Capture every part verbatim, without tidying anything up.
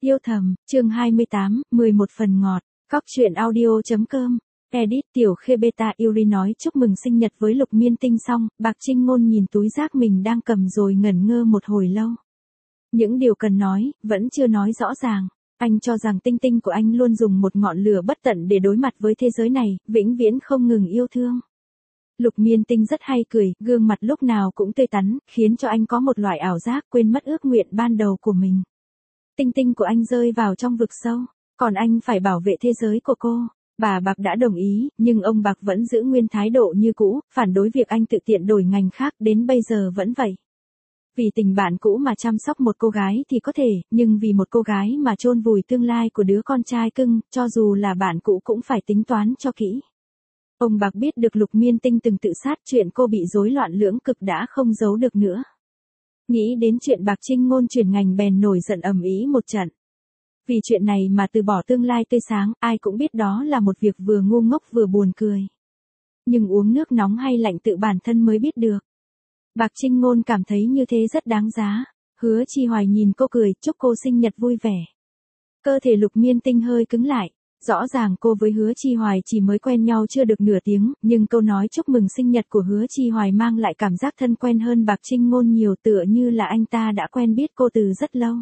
Yêu thầm, chương hai mươi tám, mười một phần ngọt, Cóc truyện audio chấm com, edit tiểu khê beta Yuri nói chúc mừng sinh nhật với Lục Miên Tinh xong, Bạc Trinh Ngôn nhìn túi rác mình đang cầm rồi ngẩn ngơ một hồi lâu. Những điều cần nói, vẫn chưa nói rõ ràng. Anh cho rằng tinh tinh của anh luôn dùng một ngọn lửa bất tận để đối mặt với thế giới này, vĩnh viễn không ngừng yêu thương. Lục Miên Tinh rất hay cười, gương mặt lúc nào cũng tươi tắn, khiến cho anh có một loại ảo giác quên mất ước nguyện ban đầu của mình. Tinh tinh của anh rơi vào trong vực sâu, còn anh phải bảo vệ thế giới của cô. Bà Bạc đã đồng ý, nhưng ông Bạc vẫn giữ nguyên thái độ như cũ, phản đối việc anh tự tiện đổi ngành khác, đến bây giờ vẫn vậy. Vì tình bạn cũ mà chăm sóc một cô gái thì có thể, nhưng vì một cô gái mà chôn vùi tương lai của đứa con trai cưng, cho dù là bạn cũ cũng phải tính toán cho kỹ. Ông Bạc biết được Lục Miên Tinh từng tự sát, chuyện cô bị rối loạn lưỡng cực đã không giấu được nữa. Nghĩ đến chuyện Bạc Trinh Ngôn chuyển ngành bèn nổi giận ầm ĩ một trận. Vì chuyện này mà từ bỏ tương lai tươi sáng, ai cũng biết đó là một việc vừa ngu ngốc vừa buồn cười. Nhưng uống nước nóng hay lạnh tự bản thân mới biết được. Bạc Trinh Ngôn cảm thấy như thế rất đáng giá. Hứa Chi Hoài nhìn cô cười, chúc cô sinh nhật vui vẻ. Cơ thể Lục Miên Tinh hơi cứng lại. Rõ ràng cô với Hứa Chi Hoài chỉ mới quen nhau chưa được nửa tiếng, nhưng câu nói chúc mừng sinh nhật của Hứa Chi Hoài mang lại cảm giác thân quen hơn Bạc Trinh Ngôn nhiều, tựa như là anh ta đã quen biết cô từ rất lâu.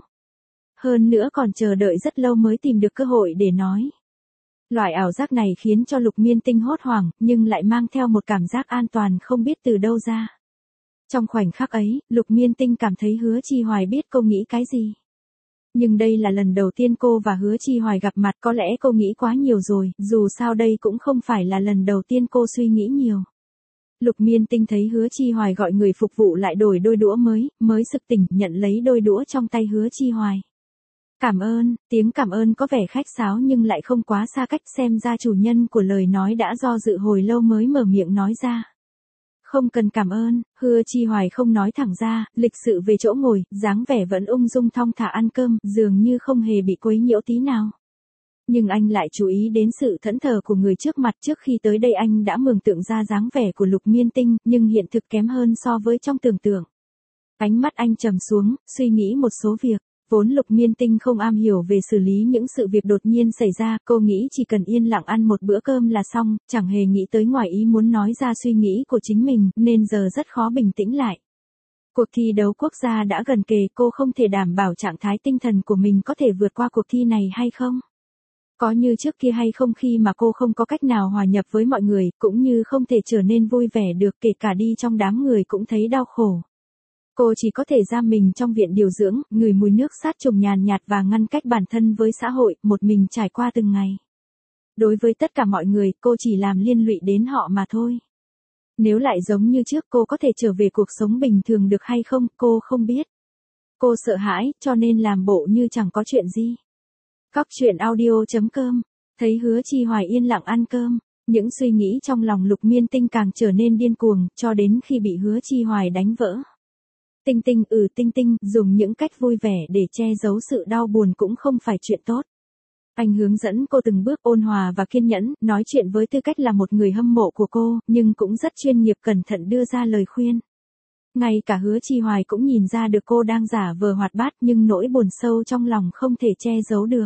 Hơn nữa còn chờ đợi rất lâu mới tìm được cơ hội để nói. Loại ảo giác này khiến cho Lục Miên Tinh hốt hoảng, nhưng lại mang theo một cảm giác an toàn không biết từ đâu ra. Trong khoảnh khắc ấy, Lục Miên Tinh cảm thấy Hứa Chi Hoài biết cô nghĩ cái gì. Nhưng đây là lần đầu tiên cô và Hứa Chi Hoài gặp mặt, có lẽ cô nghĩ quá nhiều rồi, dù sao đây cũng không phải là lần đầu tiên cô suy nghĩ nhiều. Lục Miên Tinh thấy Hứa Chi Hoài gọi người phục vụ lại đổi đôi đũa mới, mới sực tỉnh, nhận lấy đôi đũa trong tay Hứa Chi Hoài. Cảm ơn, tiếng cảm ơn có vẻ khách sáo nhưng lại không quá xa cách, xem ra chủ nhân của lời nói đã do dự hồi lâu mới mở miệng nói ra. Không cần cảm ơn, Hứa Chi Hoài không nói thẳng ra, lịch sự về chỗ ngồi, dáng vẻ vẫn ung dung thong thả ăn cơm, dường như không hề bị quấy nhiễu tí nào. Nhưng anh lại chú ý đến sự thẫn thờ của người trước mặt. Trước khi tới đây anh đã mường tượng ra dáng vẻ của Lục Miên Tinh, nhưng hiện thực kém hơn so với trong tưởng tượng. Ánh mắt anh trầm xuống, suy nghĩ một số việc. Vốn Lục Miên Tinh không am hiểu về xử lý những sự việc đột nhiên xảy ra, cô nghĩ chỉ cần yên lặng ăn một bữa cơm là xong, chẳng hề nghĩ tới ngoài ý muốn nói ra suy nghĩ của chính mình, nên giờ rất khó bình tĩnh lại. Cuộc thi đấu quốc gia đã gần kề, cô không thể đảm bảo trạng thái tinh thần của mình có thể vượt qua cuộc thi này hay không. Có như trước kia hay không khi mà cô không có cách nào hòa nhập với mọi người, cũng như không thể trở nên vui vẻ được, kể cả đi trong đám người cũng thấy đau khổ. Cô chỉ có thể giam mình trong viện điều dưỡng, ngửi mùi nước sát trùng nhàn nhạt và ngăn cách bản thân với xã hội, một mình trải qua từng ngày. Đối với tất cả mọi người, cô chỉ làm liên lụy đến họ mà thôi. Nếu lại giống như trước, cô có thể trở về cuộc sống bình thường được hay không, cô không biết. Cô sợ hãi, cho nên làm bộ như chẳng có chuyện gì. Cóc truyện audio chấm com, thấy Hứa Chi Hoài yên lặng ăn cơm, những suy nghĩ trong lòng Lục Miên Tinh càng trở nên điên cuồng, cho đến khi bị Hứa Chi Hoài đánh vỡ. Tinh Tinh, ừ Tinh Tinh, dùng những cách vui vẻ để che giấu sự đau buồn cũng không phải chuyện tốt. Anh hướng dẫn cô từng bước ôn hòa và kiên nhẫn, nói chuyện với tư cách là một người hâm mộ của cô, nhưng cũng rất chuyên nghiệp cẩn thận đưa ra lời khuyên. Ngay cả Hứa Chi Hoài cũng nhìn ra được cô đang giả vờ hoạt bát, nhưng nỗi buồn sâu trong lòng không thể che giấu được.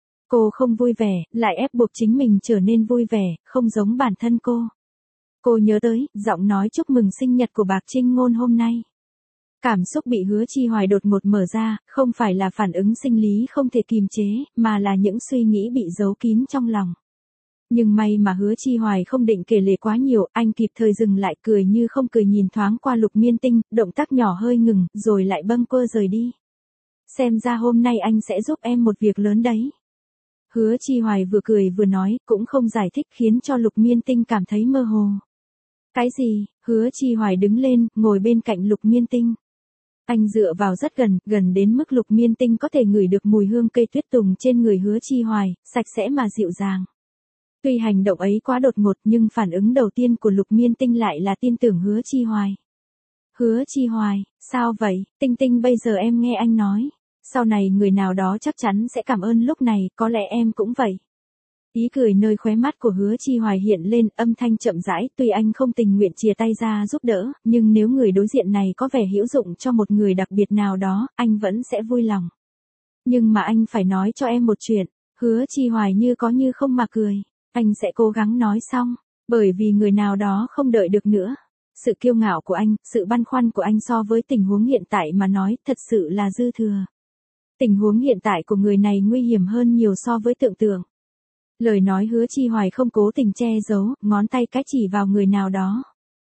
Cô không vui vẻ, lại ép buộc chính mình trở nên vui vẻ, không giống bản thân cô. Cô nhớ tới, giọng nói chúc mừng sinh nhật của Bạc Trinh Ngôn hôm nay. Cảm xúc bị Hứa Chi Hoài đột ngột mở ra, không phải là phản ứng sinh lý không thể kìm chế, mà là những suy nghĩ bị giấu kín trong lòng. Nhưng may mà Hứa Chi Hoài không định kể lể quá nhiều, anh kịp thời dừng lại, cười như không cười nhìn thoáng qua Lục Miên Tinh, động tác nhỏ hơi ngừng, rồi lại bâng quơ rời đi. Xem ra hôm nay anh sẽ giúp em một việc lớn đấy. Hứa Chi Hoài vừa cười vừa nói, cũng không giải thích, khiến cho Lục Miên Tinh cảm thấy mơ hồ. Cái gì? Hứa Chi Hoài đứng lên, ngồi bên cạnh Lục Miên Tinh. Anh dựa vào rất gần, gần đến mức Lục Miên Tinh có thể ngửi được mùi hương cây tuyết tùng trên người Hứa Chi Hoài, sạch sẽ mà dịu dàng. Tuy hành động ấy quá đột ngột, nhưng phản ứng đầu tiên của Lục Miên Tinh lại là tin tưởng Hứa Chi Hoài. Hứa Chi Hoài, sao vậy? Tinh Tinh, bây giờ em nghe anh nói. Sau này người nào đó chắc chắn sẽ cảm ơn, lúc này, có lẽ em cũng vậy. Ý cười nơi khóe mắt của Hứa Chi Hoài hiện lên, âm thanh chậm rãi, tuy anh không tình nguyện chìa tay ra giúp đỡ, nhưng nếu người đối diện này có vẻ hữu dụng cho một người đặc biệt nào đó, anh vẫn sẽ vui lòng. Nhưng mà anh phải nói cho em một chuyện. Hứa Chi Hoài như có như không mà cười. Anh sẽ cố gắng nói xong. Bởi vì người nào đó không đợi được nữa. Sự kiêu ngạo của anh, sự băn khoăn của anh so với tình huống hiện tại mà nói thật sự là dư thừa. Tình huống hiện tại của người này nguy hiểm hơn nhiều so với tưởng tượng. Lời nói Hứa Chi Hoài không cố tình che giấu, ngón tay cái chỉ vào người nào đó.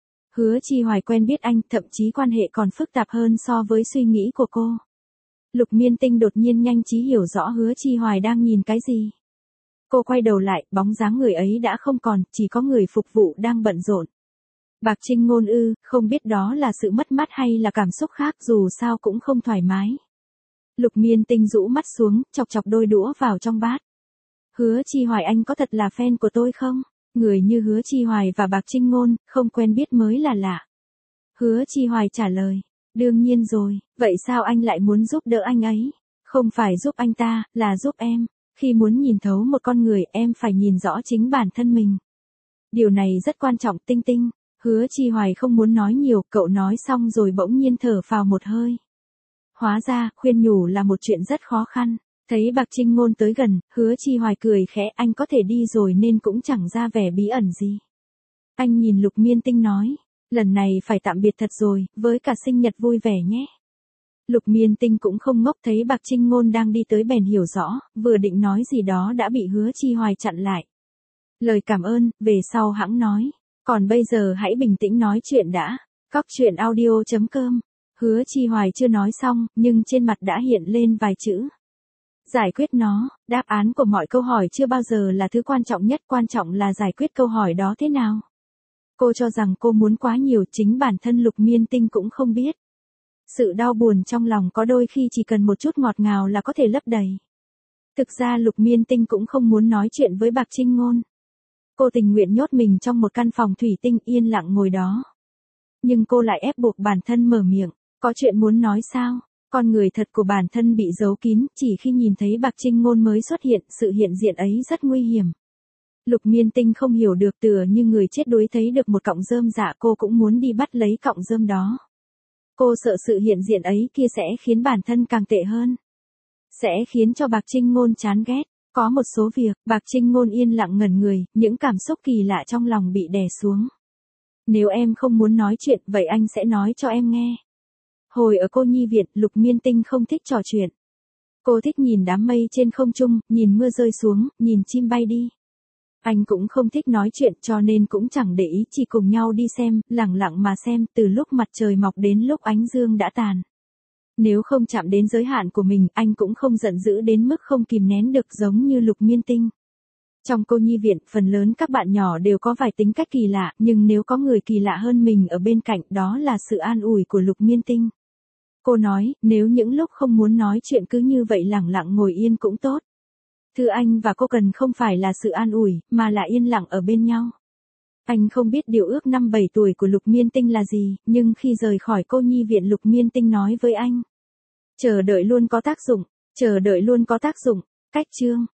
Hứa Chi Hoài quen biết anh, thậm chí quan hệ còn phức tạp hơn so với suy nghĩ của cô. Lục Miên Tinh đột nhiên nhanh trí hiểu rõ Hứa Chi Hoài đang nhìn cái gì. Cô quay đầu lại, bóng dáng người ấy đã không còn, chỉ có người phục vụ đang bận rộn. Bạc Trinh Ngôn ư, không biết đó là sự mất mát hay là cảm xúc khác, dù sao cũng không thoải mái. Lục Miên Tinh rũ mắt xuống, chọc chọc đôi đũa vào trong bát. Hứa Chi Hoài, anh có thật là fan của tôi không? Người như Hứa Chi Hoài và Bạc Trinh Ngôn, không quen biết mới là lạ. Hứa Chi Hoài trả lời, đương nhiên rồi, vậy sao anh lại muốn giúp đỡ anh ấy? Không phải giúp anh ta, là giúp em. Khi muốn nhìn thấu một con người, em phải nhìn rõ chính bản thân mình. Điều này rất quan trọng. Tinh Tinh. Hứa Chi Hoài không muốn nói nhiều, cậu nói xong rồi bỗng nhiên thở phào một hơi. Hóa ra, khuyên nhủ là một chuyện rất khó khăn. Thấy Bạc Trinh Ngôn tới gần, Hứa Chi Hoài cười khẽ, anh có thể đi rồi nên cũng chẳng ra vẻ bí ẩn gì. Anh nhìn Lục Miên Tinh nói, lần này phải tạm biệt thật rồi, với cả sinh nhật vui vẻ nhé. Lục Miên Tinh cũng không ngốc, thấy Bạc Trinh Ngôn đang đi tới bèn hiểu rõ, vừa định nói gì đó đã bị Hứa Chi Hoài chặn lại. Lời cảm ơn, về sau hãng nói. Còn bây giờ hãy bình tĩnh nói chuyện đã. Cóc truyện audio chấm com. Hứa Chi Hoài chưa nói xong, nhưng trên mặt đã hiện lên vài chữ. Giải quyết nó, đáp án của mọi câu hỏi chưa bao giờ là thứ quan trọng nhất, quan trọng là giải quyết câu hỏi đó thế nào. Cô cho rằng cô muốn quá nhiều, chính bản thân Lục Miên Tinh cũng không biết. Sự đau buồn trong lòng có đôi khi chỉ cần một chút ngọt ngào là có thể lấp đầy. Thực ra Lục Miên Tinh cũng không muốn nói chuyện với Bạc Trinh Ngôn. Cô tình nguyện nhốt mình trong một căn phòng thủy tinh yên lặng ngồi đó. Nhưng cô lại ép buộc bản thân mở miệng, có chuyện muốn nói sao? Con người thật của bản thân bị giấu kín, chỉ khi nhìn thấy Bạc Trinh Ngôn mới xuất hiện, sự hiện diện ấy rất nguy hiểm. Lục Miên Tinh không hiểu được, tựa như người chết đuối thấy được một cọng rơm dạ, cô cũng muốn đi bắt lấy cọng rơm đó. Cô sợ sự hiện diện ấy kia sẽ khiến bản thân càng tệ hơn. Sẽ khiến cho Bạc Trinh Ngôn chán ghét. Có một số việc, Bạc Trinh Ngôn yên lặng ngẩn người, những cảm xúc kỳ lạ trong lòng bị đè xuống. Nếu em không muốn nói chuyện, vậy anh sẽ nói cho em nghe. Hồi ở cô nhi viện, Lục Miên Tinh không thích trò chuyện. Cô thích nhìn đám mây trên không trung, nhìn mưa rơi xuống, nhìn chim bay đi. Anh cũng không thích nói chuyện cho nên cũng chẳng để ý, chỉ cùng nhau đi xem, lặng lặng mà xem, từ lúc mặt trời mọc đến lúc ánh dương đã tàn. Nếu không chạm đến giới hạn của mình, anh cũng không giận dữ đến mức không kìm nén được giống như Lục Miên Tinh. Trong cô nhi viện, phần lớn các bạn nhỏ đều có vài tính cách kỳ lạ, nhưng nếu có người kỳ lạ hơn mình ở bên cạnh, đó là sự an ủi của Lục Miên Tinh. Cô nói, nếu những lúc không muốn nói chuyện cứ như vậy lặng lặng ngồi yên cũng tốt. Thứ anh và cô cần không phải là sự an ủi, mà là yên lặng ở bên nhau. Anh không biết điều ước năm bảy tuổi của Lục Miên Tinh là gì, nhưng khi rời khỏi cô nhi viện Lục Miên Tinh nói với anh. Chờ đợi luôn có tác dụng, chờ đợi luôn có tác dụng. Cách chương.